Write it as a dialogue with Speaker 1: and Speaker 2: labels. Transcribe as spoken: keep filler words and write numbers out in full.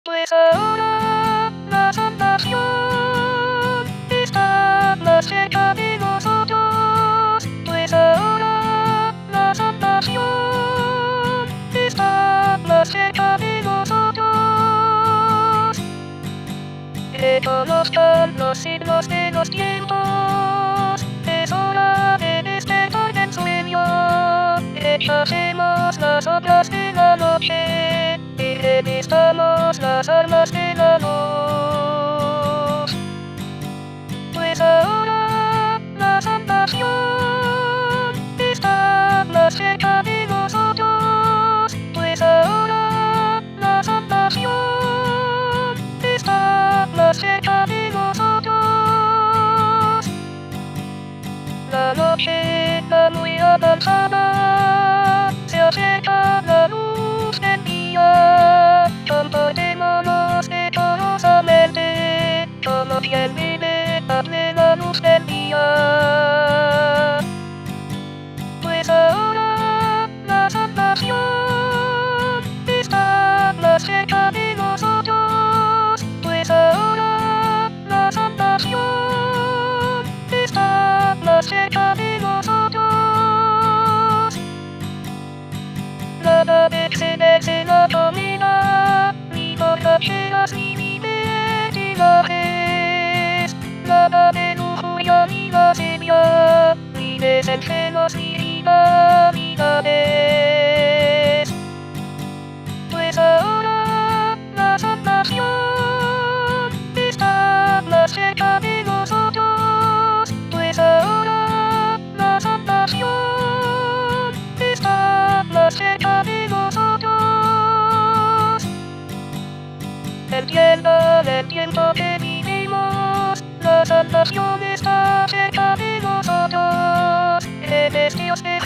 Speaker 1: Pues ahora la salvación está más cerca de nosotros. Pues ahora la salvación está más cerca de nosotros. Que conozcan los signos de los tiempos. Es hora de despertar del sueño. Rechacemos las obras de la noche y revistamos las armas de la luz. Pues ahora la salvación está más cerca de nosotros. Pues ahora la salvación está más cerca de nosotros. La noche está muy avanzada, se acerca la luz del día. Comportémonos decorosamente, como quien vive a plena luz del día. Pues ahora la salvación está más cerca de nosotros. Pues ahora la salvación está más cerca de nosotros. Nada de excederse la comida, ni borracheras ni libertinajes. Nada de lujuria ni lascivia, ni desenfrenos ni rivalidades. Pues ahora la salvación está más cerca de nosotros. Pues ahora la salvación está más cerca de nosotros. Entiendan el tiempo que vivimos, la salvación está cerca de nosotros. El Dios de